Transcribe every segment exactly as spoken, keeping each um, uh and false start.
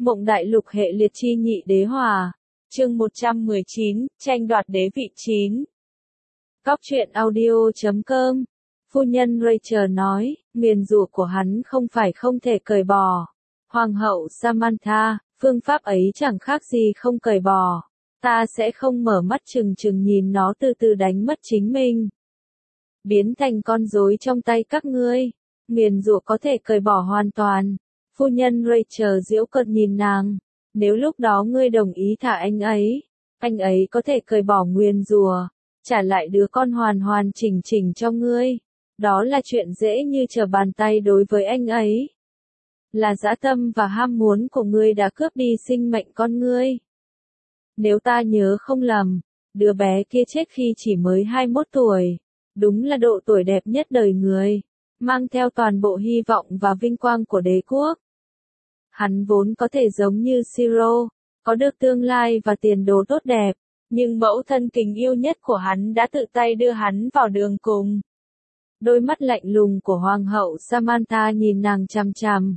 Mộng đại lục hệ liệt chi nhị đế hòa. Chương một trăm mười chín, tranh đoạt đế vị chín. Cóc truyện audio chấm com. Phu nhân Rachel nói, nguyền rủa của hắn không phải không thể cởi bỏ. Hoàng hậu Samantha, phương pháp ấy chẳng khác gì không cởi bỏ. Ta sẽ không mở mắt chừng chừng nhìn nó từ từ đánh mất chính mình. Biến thành con rối trong tay các ngươi. Nguyền rủa có thể cởi bỏ hoàn toàn. Phu nhân Rachel giễu cợt nhìn nàng. Nếu lúc đó ngươi đồng ý thả anh ấy, anh ấy có thể cởi bỏ nguyền rủa, trả lại đứa con hoàn hoàn chỉnh chỉnh cho ngươi. Đó là chuyện dễ như trở bàn tay đối với anh ấy. Là dã tâm và ham muốn của ngươi đã cướp đi sinh mệnh con ngươi. Nếu ta nhớ không lầm, đứa bé kia chết khi chỉ mới hai mươi mốt tuổi. Đúng là độ tuổi đẹp nhất đời người, mang theo toàn bộ hy vọng và vinh quang của đế quốc. Hắn vốn có thể giống như Siro, có được tương lai và tiền đồ tốt đẹp, nhưng mẫu thân kính yêu nhất của hắn đã tự tay đưa hắn vào đường cùng. Đôi mắt lạnh lùng của Hoàng hậu Samantha nhìn nàng chằm chằm.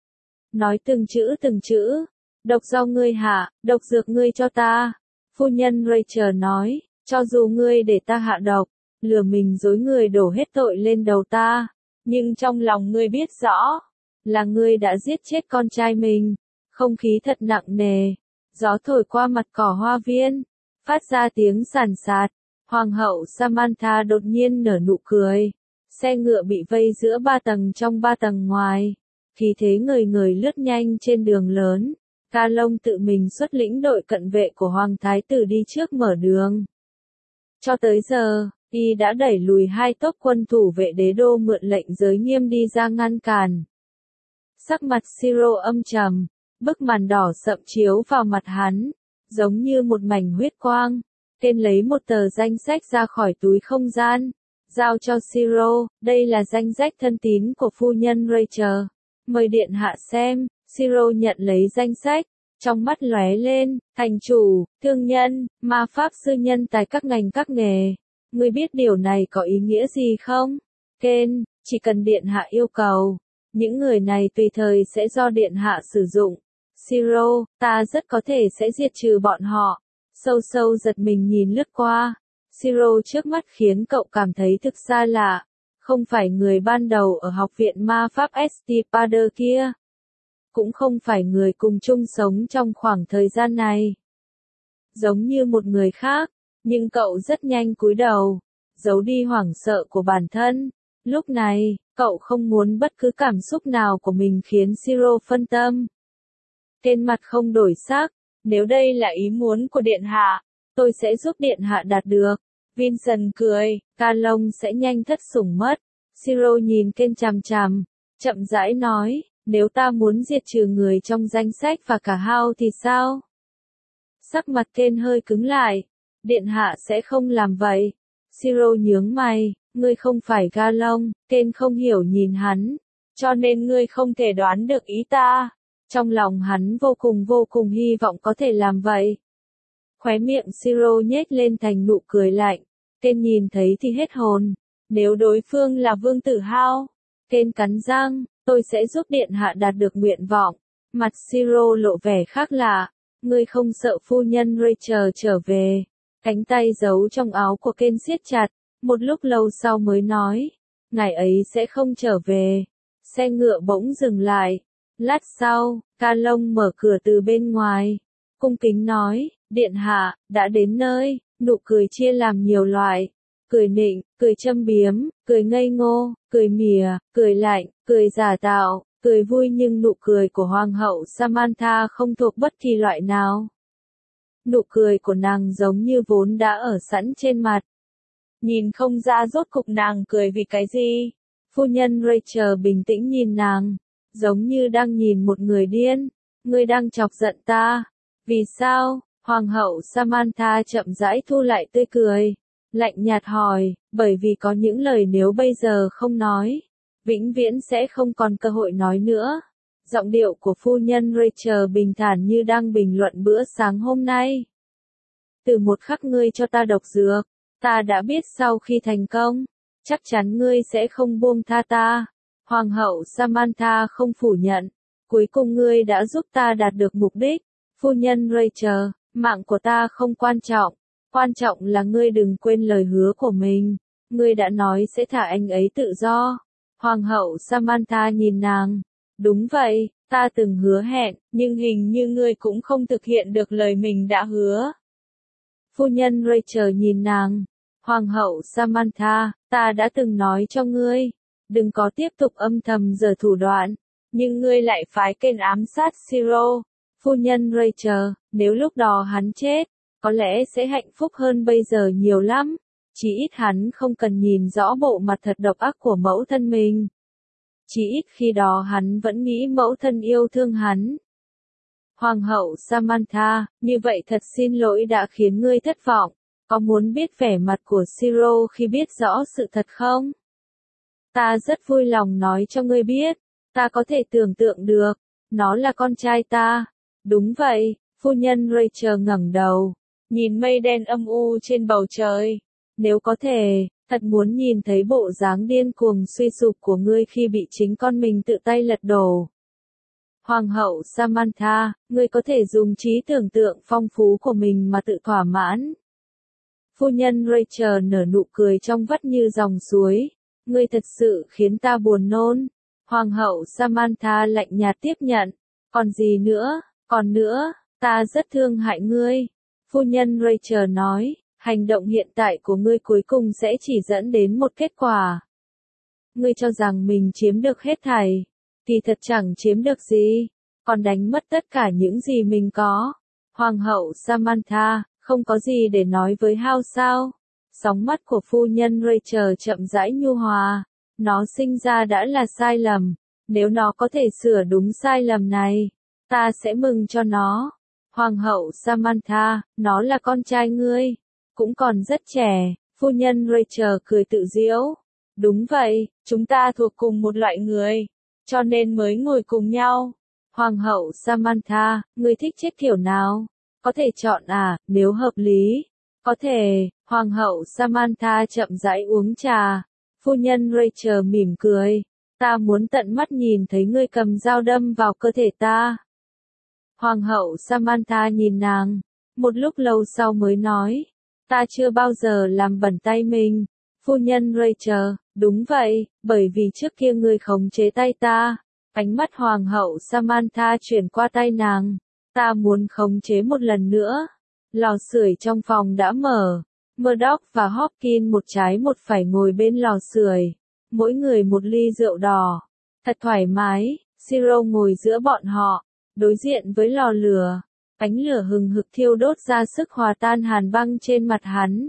Nói từng chữ từng chữ, độc do ngươi hạ, độc dược ngươi cho ta. Phu nhân Rachel nói, cho dù ngươi để ta hạ độc, lừa mình dối người đổ hết tội lên đầu ta, nhưng trong lòng ngươi biết rõ, là ngươi đã giết chết con trai mình. Không khí thật nặng nề, gió thổi qua mặt cỏ hoa viên, phát ra tiếng sàn sạt. Hoàng hậu Samantha đột nhiên nở nụ cười. Xe ngựa bị vây giữa ba tầng trong ba tầng ngoài. Khí thế người người lướt nhanh trên đường lớn. Ca Long tự mình xuất lĩnh đội cận vệ của Hoàng Thái tử đi trước mở đường. Cho tới giờ, y đã đẩy lùi hai tốp quân thủ vệ đế đô mượn lệnh giới nghiêm đi ra ngăn cản. Sắc mặt Siro âm trầm, bức màn đỏ sậm chiếu vào mặt hắn, giống như một mảnh huyết quang. Tên lấy một tờ danh sách ra khỏi túi không gian, giao cho Siro, đây là danh sách thân tín của phu nhân Rachel. Mời điện hạ xem. Siro nhận lấy danh sách, trong mắt lóe lên, thành chủ, thương nhân, ma pháp sư nhân tài các ngành các nghề. Ngươi biết điều này có ý nghĩa gì không? Ken, chỉ cần điện hạ yêu cầu, những người này tùy thời sẽ do điện hạ sử dụng. Siro, ta rất có thể sẽ diệt trừ bọn họ. Sâu sâu giật mình nhìn lướt qua. Siro trước mắt khiến cậu cảm thấy thực xa lạ. Không phải người ban đầu ở học viện ma pháp Estipader kia. Cũng không phải người cùng chung sống trong khoảng thời gian này. Giống như một người khác, nhưng cậu rất nhanh cúi đầu, giấu đi hoảng sợ của bản thân. Lúc này, cậu không muốn bất cứ cảm xúc nào của mình khiến Siro phân tâm. Trên mặt không đổi sắc, nếu đây là ý muốn của điện hạ, tôi sẽ giúp điện hạ đạt được. Vincent cười, Ca Long sẽ nhanh thất sủng mất. Siro nhìn Ken chằm chằm, chậm rãi nói, nếu ta muốn diệt trừ người trong danh sách và cả Hao thì sao? Sắc mặt Ken hơi cứng lại, điện hạ sẽ không làm vậy. Siro nhướng mày, ngươi không phải Ca Long. Ken không hiểu nhìn hắn, cho nên ngươi không thể đoán được ý ta. Trong lòng hắn vô cùng vô cùng hy vọng có thể làm vậy. Khóe miệng Siro nhếch lên thành nụ cười lạnh. Ken nhìn thấy thì hết hồn. Nếu đối phương là vương tử Hao, Ken cắn răng, tôi sẽ giúp điện hạ đạt được nguyện vọng. Mặt Siro lộ vẻ khác lạ. Ngươi không sợ phu nhân Rachel trở về. Cánh tay giấu trong áo của Ken siết chặt. Một lúc lâu sau mới nói, ngày ấy sẽ không trở về. Xe ngựa bỗng dừng lại. Lát sau, Ca Long mở cửa từ bên ngoài. Cung kính nói, điện hạ, đã đến nơi. Nụ cười chia làm nhiều loại. Cười nịnh, cười châm biếm, cười ngây ngô, cười mỉa, cười lạnh, cười giả tạo, cười vui, nhưng nụ cười của Hoàng hậu Samantha không thuộc bất kỳ loại nào. Nụ cười của nàng giống như vốn đã ở sẵn trên mặt. Nhìn không ra rốt cục nàng cười vì cái gì. Phu nhân Rachel bình tĩnh nhìn nàng, giống như đang nhìn một người điên. Ngươi đang chọc giận ta. Vì sao? Hoàng hậu Samantha chậm rãi thu lại tươi cười. Lạnh nhạt hỏi, bởi vì có những lời nếu bây giờ không nói, vĩnh viễn sẽ không còn cơ hội nói nữa. Giọng điệu của phu nhân Rachel bình thản như đang bình luận bữa sáng hôm nay. Từ một khắc ngươi cho ta độc dược, ta đã biết sau khi thành công, chắc chắn ngươi sẽ không buông tha ta. Hoàng hậu Samantha không phủ nhận, Cuối cùng ngươi đã giúp ta đạt được mục đích. Phu nhân Rachel, mạng của ta không quan trọng. Quan trọng là ngươi đừng quên lời hứa của mình. Ngươi đã nói sẽ thả anh ấy tự do. Hoàng hậu Samantha nhìn nàng. Đúng vậy, ta từng hứa hẹn, nhưng hình như ngươi cũng không thực hiện được lời mình đã hứa. Phu nhân Rachel nhìn nàng. Hoàng hậu Samantha, ta đã từng nói cho ngươi, đừng có tiếp tục âm thầm giở thủ đoạn, nhưng ngươi lại phái kênh ám sát Siro. Phu nhân Rachel, nếu lúc đó hắn chết, có lẽ sẽ hạnh phúc hơn bây giờ nhiều lắm, chỉ ít hắn không cần nhìn rõ bộ mặt thật độc ác của mẫu thân mình. Chỉ ít khi đó hắn vẫn nghĩ mẫu thân yêu thương hắn. Hoàng hậu Samantha, như vậy thật xin lỗi đã khiến ngươi thất vọng. Có muốn biết vẻ mặt của Siro khi biết rõ sự thật không? Ta rất vui lòng nói cho ngươi biết. Ta có thể tưởng tượng được. Nó là con trai ta. Đúng vậy, phu nhân Rachel ngẩng đầu. Nhìn mây đen âm u trên bầu trời. Nếu có thể, thật muốn nhìn thấy bộ dáng điên cuồng suy sụp của ngươi khi bị chính con mình tự tay lật đổ. Hoàng hậu Samantha, ngươi có thể dùng trí tưởng tượng phong phú của mình mà tự thỏa mãn. Phu nhân Rachel nở nụ cười trong vắt như dòng suối. Ngươi thật sự khiến ta buồn nôn. Hoàng hậu Samantha lạnh nhạt tiếp nhận. Còn gì nữa, còn nữa, ta rất thương hại ngươi. Phu nhân Rachel nói, hành động hiện tại của ngươi cuối cùng sẽ chỉ dẫn đến một kết quả. Ngươi cho rằng mình chiếm được hết thảy, thì thật chẳng chiếm được gì, còn đánh mất tất cả những gì mình có. Hoàng hậu Samantha, không có gì để nói với Hao sao? Sóng mắt của phu nhân Rachel chậm rãi nhu hòa. Nó sinh ra đã là sai lầm. Nếu nó có thể sửa đúng sai lầm này, ta sẽ mừng cho nó. Hoàng hậu Samantha, nó là con trai ngươi, cũng còn rất trẻ. Phu nhân Rachel cười tự giễu. Đúng vậy, chúng ta thuộc cùng một loại người, cho nên mới ngồi cùng nhau. Hoàng hậu Samantha, ngươi thích chết kiểu nào? Có thể chọn à, nếu hợp lý. Có thể, Hoàng hậu Samantha chậm rãi uống trà. Phu nhân Rachel mỉm cười. Ta muốn tận mắt nhìn thấy ngươi cầm dao đâm vào cơ thể ta. Hoàng hậu Samantha nhìn nàng. Một lúc lâu sau mới nói. Ta chưa bao giờ làm bẩn tay mình. Phu nhân Rachel, đúng vậy, bởi vì trước kia ngươi khống chế tay ta. Ánh mắt Hoàng hậu Samantha chuyển qua tay nàng. Ta muốn khống chế một lần nữa. Lò sưởi trong phòng đã mở. Murdoch và Hopkins một trái một phải ngồi bên lò sưởi. Mỗi người một ly rượu đỏ. Thật thoải mái. Siro ngồi giữa bọn họ. Đối diện với lò lửa. Ánh lửa hừng hực thiêu đốt ra sức hòa tan hàn băng trên mặt hắn.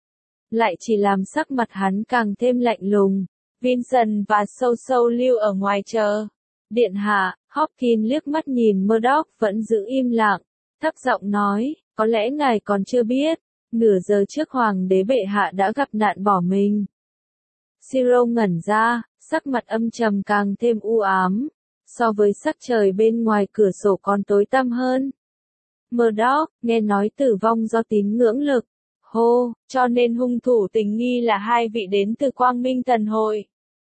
Lại chỉ làm sắc mặt hắn càng thêm lạnh lùng. Vincent và Sâu Sâu lưu ở ngoài chờ. Điện hạ, Hopkins liếc mắt nhìn Murdoch vẫn giữ im lặng. Thấp giọng nói, có lẽ ngài còn chưa biết. Nửa giờ trước hoàng đế bệ hạ đã gặp nạn bỏ mình. Siro ngẩn ra, sắc mặt âm trầm càng thêm u ám. So với sắc trời bên ngoài cửa sổ còn tối tăm hơn. Murdoch, nghe nói tử vong do tín ngưỡng lực. Hô, cho nên hung thủ tình nghi là hai vị đến từ Quang Minh Thần Hội.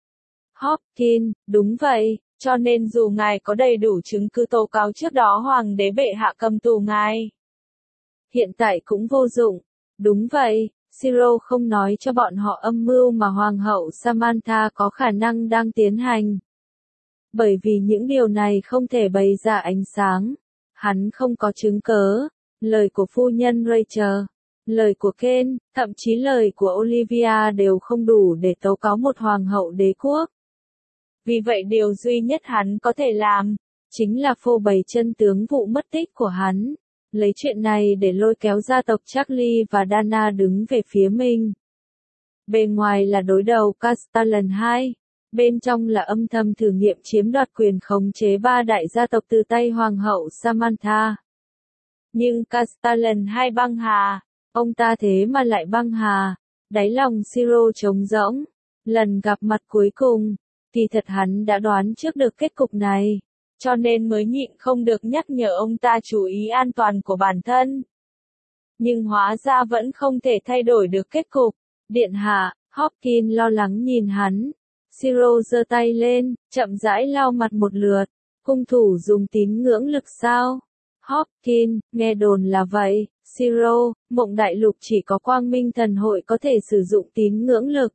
Hopkins, đúng vậy, cho nên dù ngài có đầy đủ chứng cứ tố cáo trước đó hoàng đế bệ hạ cầm tù ngài. Hiện tại cũng vô dụng. Đúng vậy, Siro không nói cho bọn họ âm mưu mà Hoàng hậu Samantha có khả năng đang tiến hành. Bởi vì những điều này không thể bày ra ánh sáng. Hắn không có chứng cớ. Lời của phu nhân Rachel, lời của Ken, thậm chí lời của Olivia đều không đủ để tố cáo một hoàng hậu đế quốc. Vì vậy điều duy nhất hắn có thể làm, chính là phô bày chân tướng vụ mất tích của hắn. Lấy chuyện này để lôi kéo gia tộc Charlie và Dana đứng về phía mình. Bề ngoài là đối đầu Castellan hai, bên trong là âm thầm thử nghiệm chiếm đoạt quyền khống chế ba đại gia tộc từ tay Hoàng hậu Samantha. Nhưng Castellan hai băng hà, ông ta thế mà lại băng hà, đáy lòng Siro trống rỗng. Lần gặp mặt cuối cùng, thì thật hắn đã đoán trước được kết cục này. Cho nên mới nhịn không được nhắc nhở ông ta chú ý an toàn của bản thân. Nhưng hóa ra vẫn không thể thay đổi được kết cục. Điện hạ, Hopkins lo lắng nhìn hắn. Siro giơ tay lên, chậm rãi lau mặt một lượt. Hung thủ dùng tín ngưỡng lực sao? Hopkins, nghe đồn là vậy. Zero, Mộng Đại Lục chỉ có Quang Minh Thần Hội có thể sử dụng tín ngưỡng lực.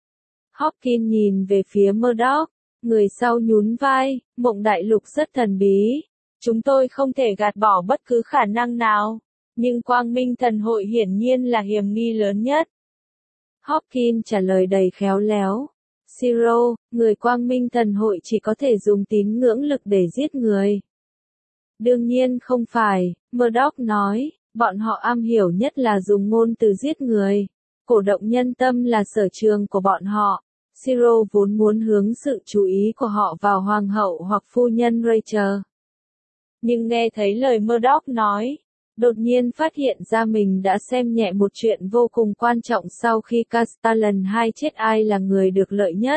Hopkins nhìn về phía Murdoch, người sau nhún vai, Mộng Đại Lục rất thần bí. Chúng tôi không thể gạt bỏ bất cứ khả năng nào, nhưng Quang Minh Thần Hội hiển nhiên là hiểm nghi lớn nhất. Hopkins trả lời đầy khéo léo. Zero, người Quang Minh Thần Hội chỉ có thể dùng tín ngưỡng lực để giết người. Đương nhiên không phải, Murdoch nói, bọn họ am hiểu nhất là dùng ngôn từ giết người. Cổ động nhân tâm là sở trường của bọn họ. Zero vốn muốn hướng sự chú ý của họ vào hoàng hậu hoặc phu nhân Rachel. Nhưng nghe thấy lời Murdoch nói, đột nhiên phát hiện ra mình đã xem nhẹ một chuyện vô cùng quan trọng sau khi Castellan hai chết, ai là người được lợi nhất.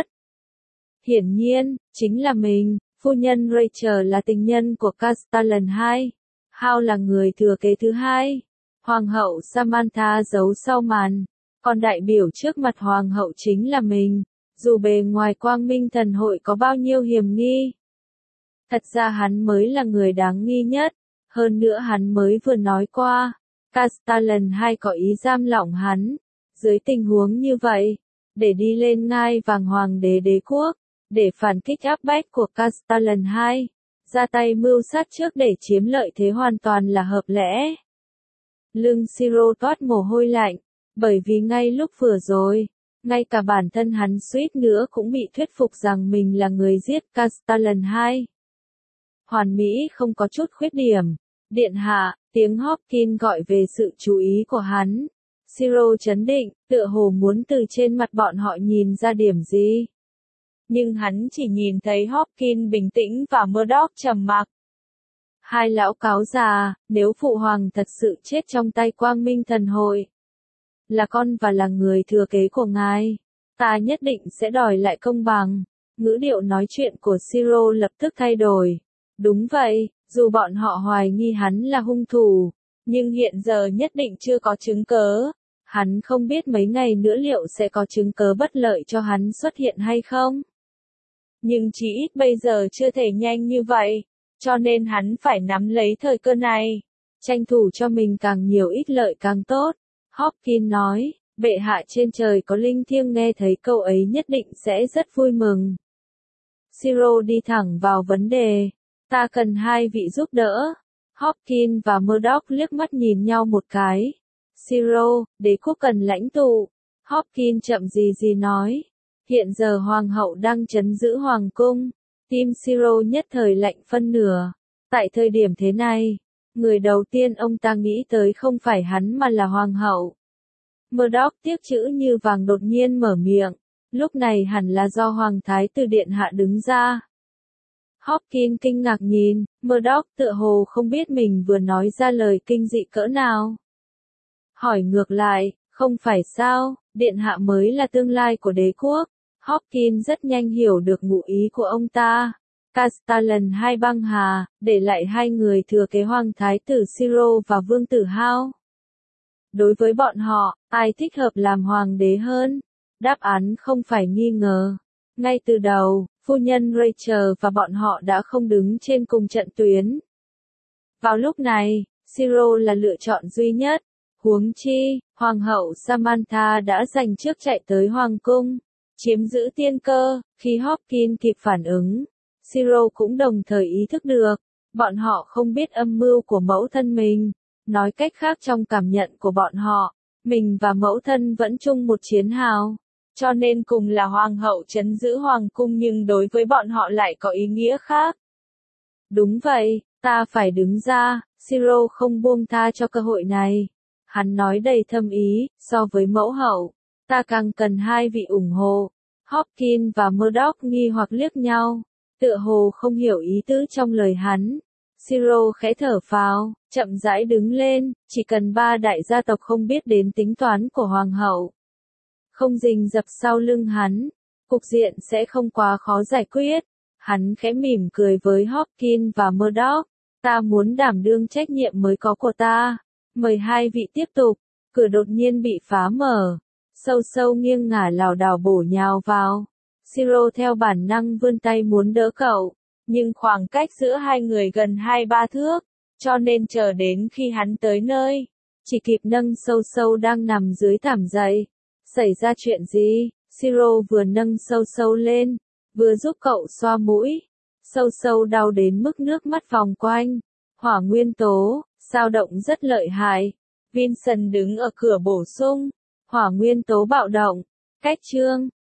Hiển nhiên, chính là mình, phu nhân Rachel là tình nhân của Castellan hai. Howe là người thừa kế thứ hai. Hoàng hậu Samantha giấu sau màn, còn đại biểu trước mặt hoàng hậu chính là mình, dù bề ngoài Quang Minh Thần Hội có bao nhiêu hiểm nghi. Thật ra hắn mới là người đáng nghi nhất, hơn nữa hắn mới vừa nói qua, Castellan hai có ý giam lỏng hắn. Dưới tình huống như vậy, để đi lên ngai vàng hoàng đế đế quốc, để phản kích áp bách của Castellan hai, ra tay mưu sát trước để chiếm lợi thế hoàn toàn là hợp lẽ. Lưng Siro toát mồ hôi lạnh, bởi vì ngay lúc vừa rồi, ngay cả bản thân hắn suýt nữa cũng bị thuyết phục rằng mình là người giết Castellan hai. Hoàn mỹ không có chút khuyết điểm. Điện hạ, tiếng Hopkins gọi về sự chú ý của hắn. Siro chấn định, tựa hồ muốn từ trên mặt bọn họ nhìn ra điểm gì. Nhưng hắn chỉ nhìn thấy Hopkins bình tĩnh và Murdoch trầm mặc. Hai lão cáo già, nếu phụ hoàng thật sự chết trong tay Quang Minh Thần Hội, là con và là người thừa kế của ngài, ta nhất định sẽ đòi lại công bằng. Ngữ điệu nói chuyện của Siro lập tức thay đổi. Đúng vậy, dù bọn họ hoài nghi hắn là hung thủ, nhưng hiện giờ nhất định chưa có chứng cớ. Hắn không biết mấy ngày nữa liệu sẽ có chứng cớ bất lợi cho hắn xuất hiện hay không. Nhưng chỉ ít bây giờ chưa thể nhanh như vậy, cho nên hắn phải nắm lấy thời cơ này, tranh thủ cho mình càng nhiều ít lợi càng tốt. Hopkins nói, bệ hạ trên trời có linh thiêng nghe thấy câu ấy nhất định sẽ rất vui mừng. Siro đi thẳng vào vấn đề, ta cần hai vị giúp đỡ. Hopkins và Murdoch liếc mắt nhìn nhau một cái. Siro, đế quốc cần lãnh tụ. Hopkins chậm gì gì nói. Hiện giờ hoàng hậu đang trấn giữ hoàng cung. Tim Siro nhất thời lạnh phân nửa. Tại thời điểm thế này, người đầu tiên ông ta nghĩ tới không phải hắn mà là hoàng hậu. Murdoch tiếc chữ như vàng đột nhiên mở miệng. Lúc này hẳn là do hoàng thái tử điện hạ đứng ra. Hopkins kinh ngạc nhìn, Murdoch tựa hồ không biết mình vừa nói ra lời kinh dị cỡ nào. Hỏi ngược lại, không phải sao, điện hạ mới là tương lai của đế quốc. Hopkins rất nhanh hiểu được ngụ ý của ông ta. Castellan hai băng hà, để lại hai người thừa kế hoàng thái tử Siro và vương tử Howe. Đối với bọn họ, ai thích hợp làm hoàng đế hơn? Đáp án không phải nghi ngờ. Ngay từ đầu, phu nhân Rachel và bọn họ đã không đứng trên cùng trận tuyến. Vào lúc này, Siro là lựa chọn duy nhất. Huống chi, hoàng hậu Samantha đã giành trước chạy tới hoàng cung, chiếm giữ tiên cơ. Khi Hopkins kịp phản ứng, Siro cũng đồng thời ý thức được, bọn họ không biết âm mưu của mẫu thân mình. Nói cách khác, trong cảm nhận của bọn họ, mình và mẫu thân vẫn chung một chiến hào. Cho nên cùng là hoàng hậu trấn giữ hoàng cung nhưng đối với bọn họ lại có ý nghĩa khác. Đúng vậy, ta phải đứng ra. Siro không buông tha cho cơ hội này. Hắn nói đầy thâm ý, so với mẫu hậu, ta càng cần hai vị ủng hộ. Hopkins và Murdoch nghi hoặc liếc nhau, tựa hồ không hiểu ý tứ trong lời hắn. Siro khẽ thở phào, chậm rãi đứng lên, chỉ cần ba đại gia tộc không biết đến tính toán của hoàng hậu, không rình rập sau lưng hắn, cục diện sẽ không quá khó giải quyết. Hắn khẽ mỉm cười với Hopkins và Murdoch, ta muốn đảm đương trách nhiệm mới có của ta. Mời hai vị tiếp tục. Cửa đột nhiên bị phá mở, sâu sâu nghiêng ngả lảo đảo bổ nhào vào. Siro theo bản năng vươn tay muốn đỡ cậu, nhưng khoảng cách giữa hai người gần hai ba thước, cho nên chờ đến khi hắn tới nơi, chỉ kịp nâng Sâu Sâu đang nằm dưới thảm dậy. Xảy ra chuyện gì? Siro vừa nâng Sâu Sâu lên, vừa giúp cậu xoa mũi. Sâu Sâu đau đến mức nước mắt vòng quanh. Hỏa nguyên tố, dao động rất lợi hại. Vincent đứng ở cửa bổ sung. Hỏa nguyên tố bạo động. Cách chương.